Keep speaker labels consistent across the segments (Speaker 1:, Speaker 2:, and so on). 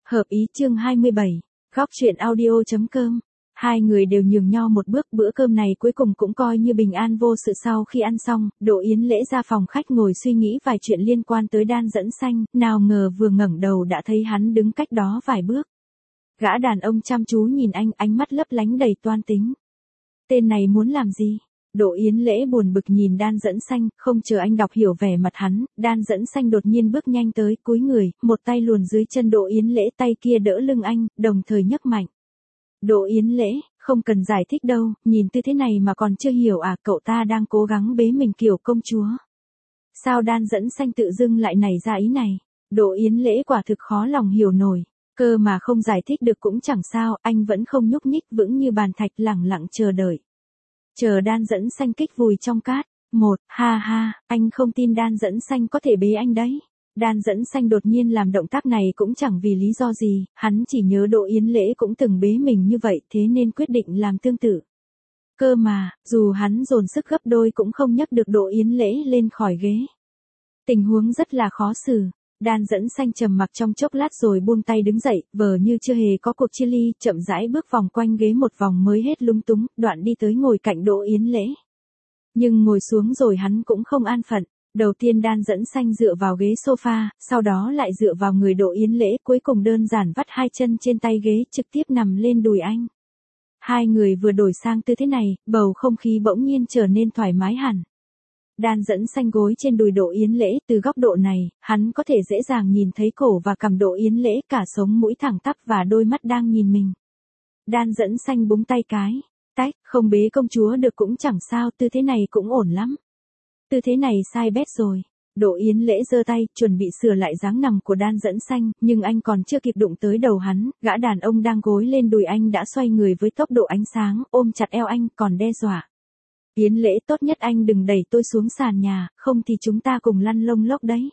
Speaker 1: Hợp ý chương 27, góc truyện audio.com. Hai người đều nhường nhau một bước, bữa cơm này cuối cùng cũng coi như bình an vô sự. Sau khi ăn xong, Đỗ Yến Lễ ra phòng khách ngồi suy nghĩ vài chuyện liên quan tới Đan Dẫn Xanh, nào ngờ vừa ngẩng đầu đã thấy hắn đứng cách đó vài bước. Gã đàn ông chăm chú nhìn anh, ánh mắt lấp lánh đầy toan tính. Tên này muốn làm gì? Đỗ Yến Lễ buồn bực nhìn Đan Dẫn Xanh, không chờ anh đọc hiểu vẻ mặt hắn, Đan Dẫn Xanh đột nhiên bước nhanh tới, cúi người, một tay luồn dưới chân Đỗ Yến Lễ, tay kia đỡ lưng anh, đồng thời nhấc mạnh. Đỗ Yến Lễ, không cần giải thích đâu, nhìn tư thế này mà còn chưa hiểu à? Cậu ta đang cố gắng bế mình kiểu công chúa. Sao Đan Dẫn Xanh tự dưng lại nảy ra ý này? Đỗ Yến Lễ quả thực khó lòng hiểu nổi. Cơ mà không giải thích được cũng chẳng sao, anh vẫn không nhúc nhích, vững như bàn thạch, lẳng lặng chờ đợi. Chờ Đan Dẫn Xanh kích vùi trong cát. Ha ha, anh không tin Đan Dẫn Xanh có thể bế anh đấy. Đan Dẫn Xanh đột nhiên làm động tác này cũng chẳng vì lý do gì, hắn chỉ nhớ Đỗ Yến Lễ cũng từng bế mình như vậy, thế nên quyết định làm tương tự. Cơ mà, dù hắn dồn sức gấp đôi cũng không nhấc được Đỗ Yến Lễ lên khỏi ghế. Tình huống rất là khó xử. Đan Dẫn Xanh trầm mặc trong chốc lát rồi buông tay đứng dậy, vờ như chưa hề có cuộc chia ly, chậm rãi bước vòng quanh ghế một vòng mới hết lúng túng, đoạn đi tới ngồi cạnh Đỗ Yến Lễ. Nhưng ngồi xuống rồi hắn cũng không an phận. Đầu tiên Đan Dẫn Xanh dựa vào ghế sofa, sau đó lại dựa vào người Đỗ Yến Lễ, cuối cùng đơn giản vắt hai chân trên tay ghế, trực tiếp nằm lên đùi anh. Hai người vừa đổi sang tư thế này, bầu không khí bỗng nhiên trở nên thoải mái hẳn. Đan Dẫn Xanh gối trên đùi Đỗ Yến Lễ, từ góc độ này, hắn có thể dễ dàng nhìn thấy cổ và cằm Đỗ Yến Lễ, cả sống mũi thẳng tắp và đôi mắt đang nhìn mình. Đan Dẫn Xanh búng tay cái, tách, không bế công chúa được cũng chẳng sao, tư thế này cũng ổn lắm. Tư thế này sai bét rồi. Đỗ Yến Lễ giơ tay, chuẩn bị sửa lại dáng nằm của Đan Dẫn Xanh, nhưng anh còn chưa kịp đụng tới đầu hắn, gã đàn ông đang gối lên đùi anh đã xoay người với tốc độ ánh sáng, ôm chặt eo anh, còn đe dọa. Yến Lễ, tốt nhất anh đừng đẩy tôi xuống sàn nhà, không thì chúng ta cùng lăn lông lốc đấy.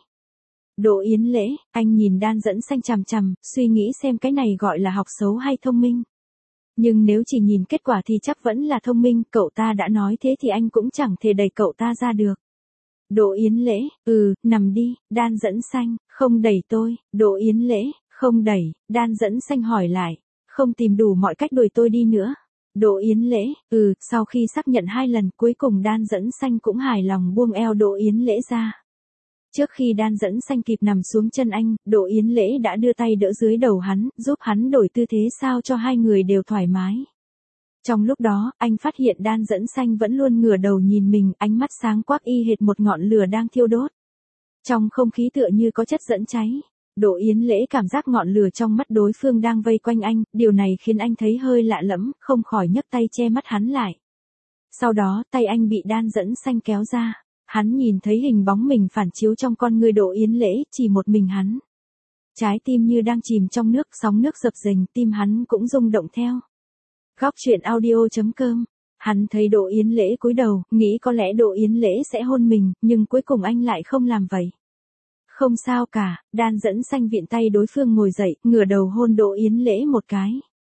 Speaker 1: Đỗ Yến Lễ, anh nhìn Đan Dẫn Xanh chằm chằm, suy nghĩ xem cái này gọi là học xấu hay thông minh. Nhưng nếu chỉ nhìn kết quả thì chắc vẫn là thông minh, cậu ta đã nói thế thì anh cũng chẳng thể đẩy cậu ta ra được. Đỗ Yến Lễ, nằm đi. Đan Dẫn Xanh, không đẩy tôi. Đỗ Yến Lễ, không đẩy. Đan Dẫn Xanh hỏi lại, không tìm đủ mọi cách đuổi tôi đi nữa. Đỗ Yến Lễ, sau khi xác nhận 2 lần, cuối cùng Đan Dẫn Xanh cũng hài lòng buông eo Đỗ Yến Lễ ra. Trước khi Đan Dẫn Xanh kịp nằm xuống chân anh, Đỗ Yến Lễ đã đưa tay đỡ dưới đầu hắn, giúp hắn đổi tư thế sao cho hai người đều thoải mái. Trong lúc đó, anh phát hiện Đan Dẫn Xanh vẫn luôn ngửa đầu nhìn mình, ánh mắt sáng quắc y hệt một ngọn lửa đang thiêu đốt. Trong không khí tựa như có chất dẫn cháy. Đỗ Yến Lễ cảm giác ngọn lửa trong mắt đối phương đang vây quanh anh, điều này khiến anh thấy hơi lạ lẫm, không khỏi nhấc tay che mắt hắn lại. Sau đó, tay anh bị Đan Dẫn Xanh kéo ra. Hắn nhìn thấy hình bóng mình phản chiếu trong con người Đỗ Yến Lễ, chỉ một mình hắn. Trái tim như đang chìm trong nước, sóng nước dập dềnh, tim hắn cũng rung động theo. Góc truyện audio.com. Hắn thấy Đỗ Yến Lễ cúi đầu, nghĩ có lẽ Đỗ Yến Lễ sẽ hôn mình, nhưng cuối cùng anh lại không làm vậy. Không sao cả, Đan Dẫn Xanh viện tay đối phương ngồi dậy, ngửa đầu hôn Đỗ Yến Lễ một cái.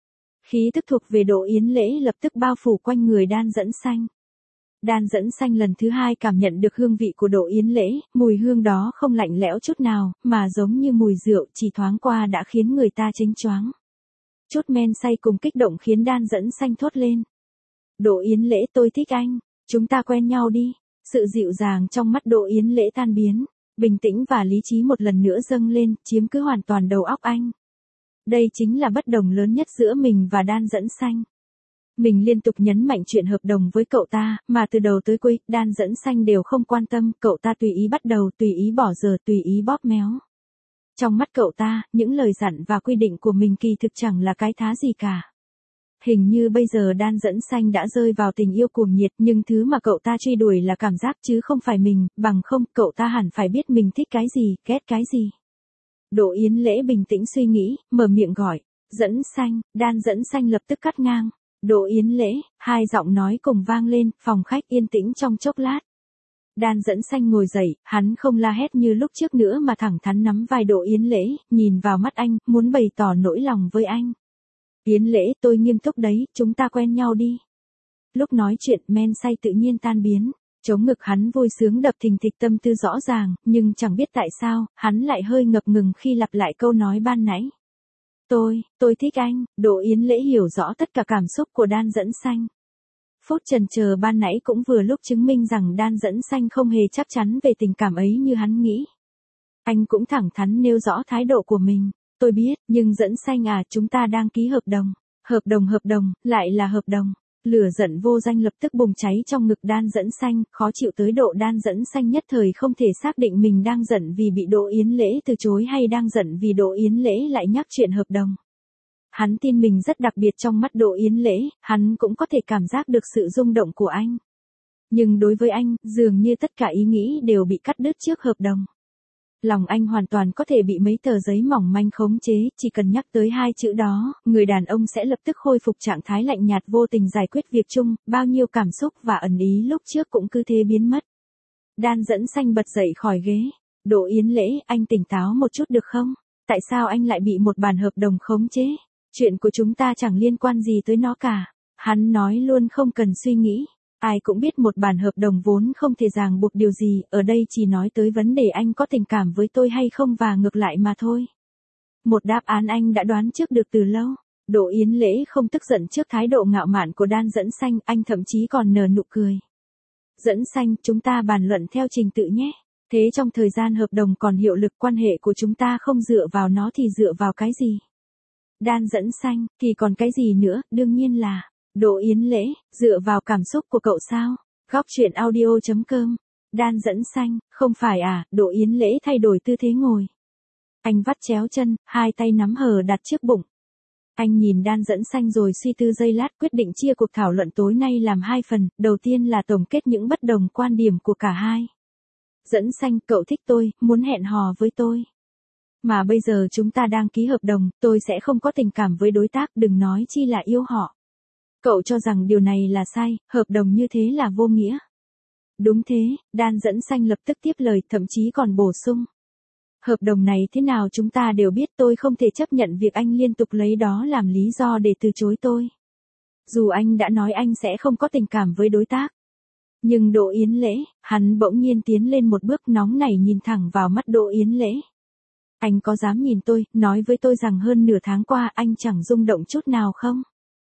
Speaker 1: Khí tức thuộc về Đỗ Yến Lễ lập tức bao phủ quanh người Đan Dẫn Xanh. Đan Dẫn Xanh lần thứ 2 cảm nhận được hương vị của Đỗ Yến Lễ, mùi hương đó không lạnh lẽo chút nào, mà giống như mùi rượu, chỉ thoáng qua đã khiến người ta chênh choáng. Chút men say cùng kích động khiến Đan Dẫn Xanh thốt lên. Đỗ Yến Lễ, tôi thích anh, chúng ta quen nhau đi. Sự dịu dàng trong mắt Đỗ Yến Lễ tan biến, bình tĩnh và lý trí một lần nữa dâng lên, chiếm cứ hoàn toàn đầu óc anh. Đây chính là bất đồng lớn nhất giữa mình và Đan Dẫn Xanh. Mình liên tục nhấn mạnh chuyện hợp đồng với cậu ta, mà từ đầu tới cuối, Đan Dẫn Xanh đều không quan tâm, cậu ta tùy ý bắt đầu, tùy ý bỏ giờ, tùy ý bóp méo. Trong mắt cậu ta, những lời dặn và quy định của mình kỳ thực chẳng là cái thá gì cả. Hình như bây giờ Đan Dẫn Xanh đã rơi vào tình yêu cuồng nhiệt, nhưng thứ mà cậu ta truy đuổi là cảm giác chứ không phải mình, bằng không, cậu ta hẳn phải biết mình thích cái gì, ghét cái gì. Đỗ Yến Lễ bình tĩnh suy nghĩ, mở miệng gọi, Dẫn Xanh. Đan Dẫn Xanh lập tức cắt ngang. Đỗ Yến Lễ, hai giọng nói cùng vang lên, phòng khách yên tĩnh trong chốc lát. Đan Dẫn Xanh ngồi dậy, hắn không la hét như lúc trước nữa mà thẳng thắn nắm vai Đỗ Yến Lễ, nhìn vào mắt anh, muốn bày tỏ nỗi lòng với anh. Yến Lễ, tôi nghiêm túc đấy, chúng ta quen nhau đi. Lúc nói chuyện, men say tự nhiên tan biến, chống ngực hắn vui sướng đập thình thịch, tâm tư rõ ràng, nhưng chẳng biết tại sao, hắn lại hơi ngập ngừng khi lặp lại câu nói ban nãy. Tôi thích anh. Đỗ Yến Lễ hiểu rõ tất cả cảm xúc của Đan Dẫn Xanh. Phút chần chờ ban nãy cũng vừa lúc chứng minh rằng Đan Dẫn Xanh không hề chắc chắn về tình cảm ấy như hắn nghĩ. Anh cũng thẳng thắn nêu rõ thái độ của mình. Tôi biết, nhưng Dẫn Xanh à, chúng ta đang ký hợp đồng. Hợp đồng, lại là hợp đồng. Lửa giận vô danh lập tức bùng cháy trong ngực Đan Dẫn Xanh, khó chịu tới độ Đan Dẫn Xanh nhất thời không thể xác định mình đang giận vì bị Đỗ Yến Lễ từ chối hay đang giận vì Đỗ Yến Lễ lại nhắc chuyện hợp đồng. Hắn tin mình rất đặc biệt trong mắt Đỗ Yến Lễ, hắn cũng có thể cảm giác được sự rung động của anh. Nhưng đối với anh, dường như tất cả ý nghĩ đều bị cắt đứt trước hợp đồng. Lòng anh hoàn toàn có thể bị mấy tờ giấy mỏng manh khống chế, chỉ cần nhắc tới hai chữ đó, người đàn ông sẽ lập tức khôi phục trạng thái lạnh nhạt vô tình giải quyết việc chung, bao nhiêu cảm xúc và ẩn ý lúc trước cũng cứ thế biến mất. Đan Dẫn Xanh bật dậy khỏi ghế. Đỗ Yến Lễ, anh tỉnh táo một chút được không? Tại sao anh lại bị một bản hợp đồng khống chế? Chuyện của chúng ta chẳng liên quan gì tới nó cả. Hắn nói luôn không cần suy nghĩ. Ai cũng biết một bản hợp đồng vốn không thể ràng buộc điều gì, ở đây chỉ nói tới vấn đề anh có tình cảm với tôi hay không và ngược lại mà thôi. Một đáp án anh đã đoán trước được từ lâu. Đỗ Yến Lễ không tức giận trước thái độ ngạo mạn của Đan Dẫn Xanh, anh thậm chí còn nở nụ cười. Dẫn Xanh, chúng ta bàn luận theo trình tự nhé. Thế trong thời gian hợp đồng còn hiệu lực, quan hệ của chúng ta không dựa vào nó thì dựa vào cái gì? Đan Dẫn Xanh, thì còn cái gì nữa, đương nhiên là... Đỗ Yến Lễ, dựa vào cảm xúc của cậu sao? Góc truyện audio.com. Đan Dẫn Xanh, không phải à? Đỗ Yến Lễ thay đổi tư thế ngồi. Anh vắt chéo chân, hai tay nắm hờ đặt trước bụng. Anh nhìn Đan Dẫn Xanh rồi suy tư giây lát, quyết định chia cuộc thảo luận tối nay làm hai phần, đầu tiên là tổng kết những bất đồng quan điểm của cả hai. Dẫn Xanh, cậu thích tôi, muốn hẹn hò với tôi. Mà bây giờ chúng ta đang ký hợp đồng, tôi sẽ không có tình cảm với đối tác, đừng nói chi là yêu họ. Cậu cho rằng điều này là sai, hợp đồng như thế là vô nghĩa. Đúng thế, Đan Dẫn Xanh lập tức tiếp lời, thậm chí còn bổ sung. Hợp đồng này thế nào chúng ta đều biết, tôi không thể chấp nhận việc anh liên tục lấy đó làm lý do để từ chối tôi. Dù anh đã nói anh sẽ không có tình cảm với đối tác. Nhưng Đỗ Yến Lễ, hắn bỗng nhiên tiến lên một bước nóng nảy nhìn thẳng vào mắt Đỗ Yến Lễ. Anh có dám nhìn tôi, nói với tôi rằng hơn nửa tháng qua anh chẳng rung động chút nào không?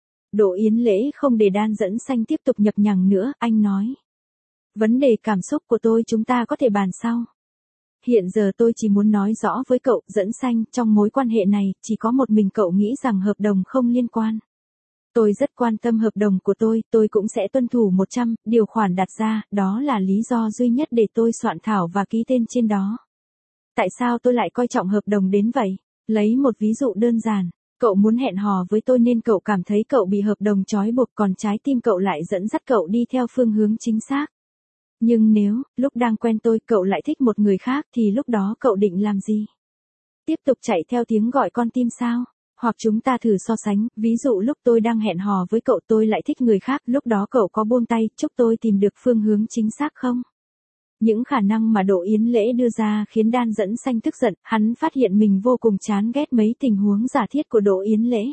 Speaker 1: Đỗ Yến Lễ không để Đan Dẫn Xanh tiếp tục nhập nhằng nữa, anh nói. Vấn đề cảm xúc của tôi chúng ta có thể bàn sau. Hiện giờ tôi chỉ muốn nói rõ với cậu, Dẫn Xanh, trong mối quan hệ này, chỉ có một mình cậu nghĩ rằng hợp đồng không liên quan. Tôi rất quan tâm hợp đồng của tôi cũng sẽ tuân thủ 100, điều khoản đặt ra, đó là lý do duy nhất để tôi soạn thảo và ký tên trên đó. Tại sao tôi lại coi trọng hợp đồng đến vậy? Lấy một ví dụ đơn giản. Cậu muốn hẹn hò với tôi nên cậu cảm thấy cậu bị hợp đồng trói buộc, còn trái tim cậu lại dẫn dắt cậu đi theo phương hướng chính xác. Nhưng nếu, lúc đang quen tôi, cậu lại thích một người khác thì lúc đó cậu định làm gì? Tiếp tục chạy theo tiếng gọi con tim sao? Hoặc chúng ta thử so sánh, ví dụ lúc tôi đang hẹn hò với cậu tôi lại thích người khác, lúc đó cậu có buông tay, chúc tôi tìm được phương hướng chính xác không? Những khả năng mà Đỗ Yến Lễ đưa ra khiến Đan Dẫn Xanh tức giận, hắn phát hiện mình vô cùng chán ghét mấy tình huống giả thiết của Đỗ Yến Lễ.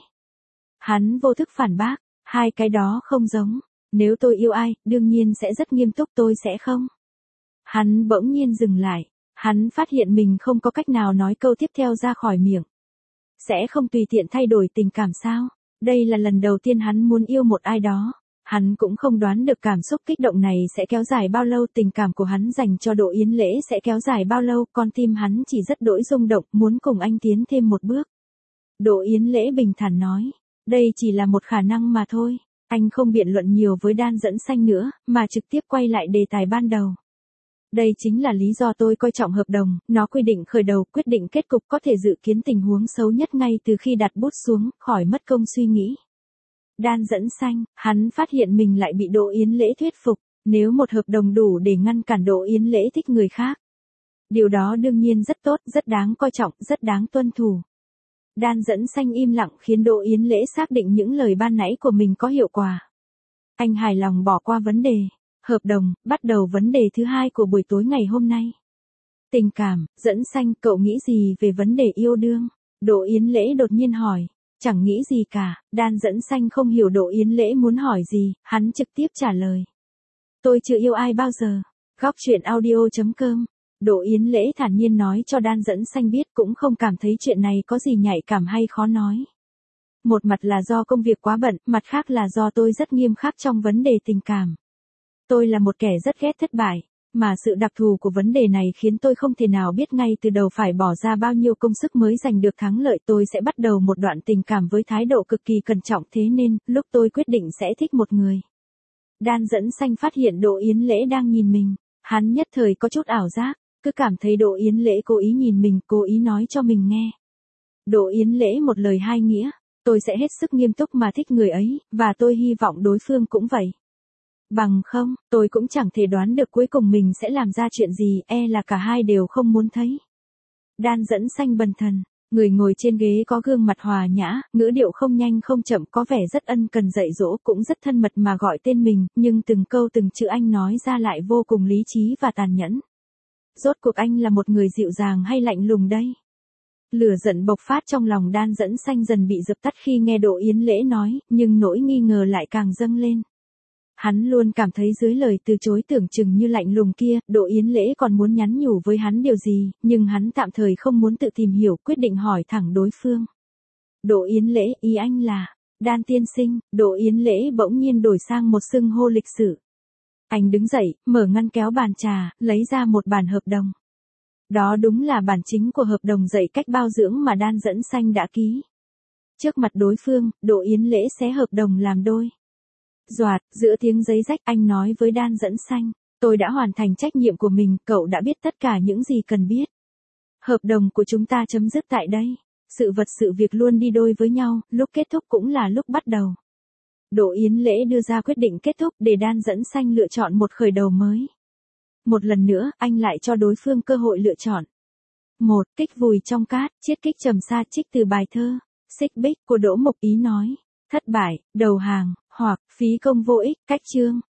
Speaker 1: Hắn vô thức phản bác, hai cái đó không giống, nếu tôi yêu ai, đương nhiên sẽ rất nghiêm túc, tôi sẽ không. Hắn bỗng nhiên dừng lại, hắn phát hiện mình không có cách nào nói câu tiếp theo ra khỏi miệng. Sẽ không tùy tiện thay đổi tình cảm sao? Đây là lần đầu tiên hắn muốn yêu một ai đó. Hắn cũng không đoán được cảm xúc kích động này sẽ kéo dài bao lâu, tình cảm của hắn dành cho Đỗ Yến Lễ sẽ kéo dài bao lâu, con tim hắn chỉ rất đỗi rung động, muốn cùng anh tiến thêm một bước. Đỗ Yến Lễ bình thản nói, đây chỉ là một khả năng mà thôi. Anh không biện luận nhiều với Đan Dẫn Xanh nữa, mà trực tiếp quay lại đề tài ban đầu. Đây chính là lý do tôi coi trọng hợp đồng, nó quy định khởi đầu, quyết định kết cục, có thể dự kiến tình huống xấu nhất ngay từ khi đặt bút xuống, khỏi mất công suy nghĩ. Đan Dẫn Xanh, hắn phát hiện mình lại bị Đỗ Yến Lễ thuyết phục, nếu một hợp đồng đủ để ngăn cản Đỗ Yến Lễ thích người khác. Điều đó đương nhiên rất tốt, rất đáng coi trọng, rất đáng tuân thủ. Đan Dẫn Xanh im lặng khiến Đỗ Yến Lễ xác định những lời ban nãy của mình có hiệu quả. Anh hài lòng bỏ qua vấn đề hợp đồng, bắt đầu vấn đề thứ hai của buổi tối ngày hôm nay. Tình cảm. Dẫn Xanh, cậu nghĩ gì về vấn đề yêu đương? Đỗ Yến Lễ đột nhiên hỏi. Chẳng nghĩ gì cả. Đan Dẫn Xanh không hiểu Đỗ Yến Lễ muốn hỏi gì, hắn trực tiếp trả lời. Tôi chưa yêu ai bao giờ. Góc truyện audio.com Đỗ Yến Lễ thản nhiên nói cho Đan Dẫn Xanh biết, cũng không cảm thấy chuyện này có gì nhạy cảm hay khó nói. Một mặt là do công việc quá bận, mặt khác là do tôi rất nghiêm khắc trong vấn đề tình cảm. Tôi là một kẻ rất ghét thất bại, mà sự đặc thù của vấn đề này khiến tôi không thể nào biết ngay từ đầu phải bỏ ra bao nhiêu công sức mới giành được thắng lợi. Tôi sẽ bắt đầu một đoạn tình cảm với thái độ cực kỳ cẩn trọng, thế nên, lúc tôi quyết định sẽ thích một người. Đan Dẫn Xanh phát hiện Đỗ Yến Lễ đang nhìn mình, hắn nhất thời có chút ảo giác, cứ cảm thấy Đỗ Yến Lễ cố ý nhìn mình, cố ý nói cho mình nghe. Đỗ Yến Lễ một lời hai nghĩa, tôi sẽ hết sức nghiêm túc mà thích người ấy, và tôi hy vọng đối phương cũng vậy. Bằng không, tôi cũng chẳng thể đoán được cuối cùng mình sẽ làm ra chuyện gì, là cả hai đều không muốn thấy. Đan Dẫn Xanh bần thần, người ngồi trên ghế có gương mặt hòa nhã, ngữ điệu không nhanh không chậm, có vẻ rất ân cần dạy dỗ, cũng rất thân mật mà gọi tên mình, nhưng từng câu từng chữ anh nói ra lại vô cùng lý trí và tàn nhẫn. Rốt cuộc anh là một người dịu dàng hay lạnh lùng đây? Lửa giận bộc phát trong lòng Đan Dẫn Xanh dần bị dập tắt khi nghe Đỗ Yến Lễ nói, nhưng nỗi nghi ngờ lại càng dâng lên. Hắn luôn cảm thấy dưới lời từ chối tưởng chừng như lạnh lùng kia, Đỗ Yến Lễ còn muốn nhắn nhủ với hắn điều gì, nhưng hắn tạm thời không muốn tự tìm hiểu, quyết định hỏi thẳng đối phương. Đỗ Yến Lễ, ý anh là, Đan tiên sinh. Đỗ Yến Lễ bỗng nhiên đổi sang một xưng hô lịch sự. Anh đứng dậy, mở ngăn kéo bàn trà, lấy ra một bản hợp đồng. Đó đúng là bản chính của hợp đồng dạy cách bao dưỡng mà Đan Dẫn Xanh đã ký. Trước mặt đối phương, Đỗ Yến Lễ xé hợp đồng làm đôi. Doạt, giữa tiếng giấy rách, anh nói với Đan Dẫn Xanh, tôi đã hoàn thành trách nhiệm của mình, cậu đã biết tất cả những gì cần biết. Hợp đồng của chúng ta chấm dứt tại đây. Sự vật sự việc luôn đi đôi với nhau, lúc kết thúc cũng là lúc bắt đầu. Đỗ Yến Lễ đưa ra quyết định kết thúc để Đan Dẫn Xanh lựa chọn một khởi đầu mới. Một lần nữa, anh lại cho đối phương cơ hội lựa chọn. 1. Kích vùi trong cát, chiết kích trầm sa, trích từ bài thơ Xích Bích của Đỗ Mộc Ý nói. Thất bại, đầu hàng, hoặc phí công vô ích, cách chương.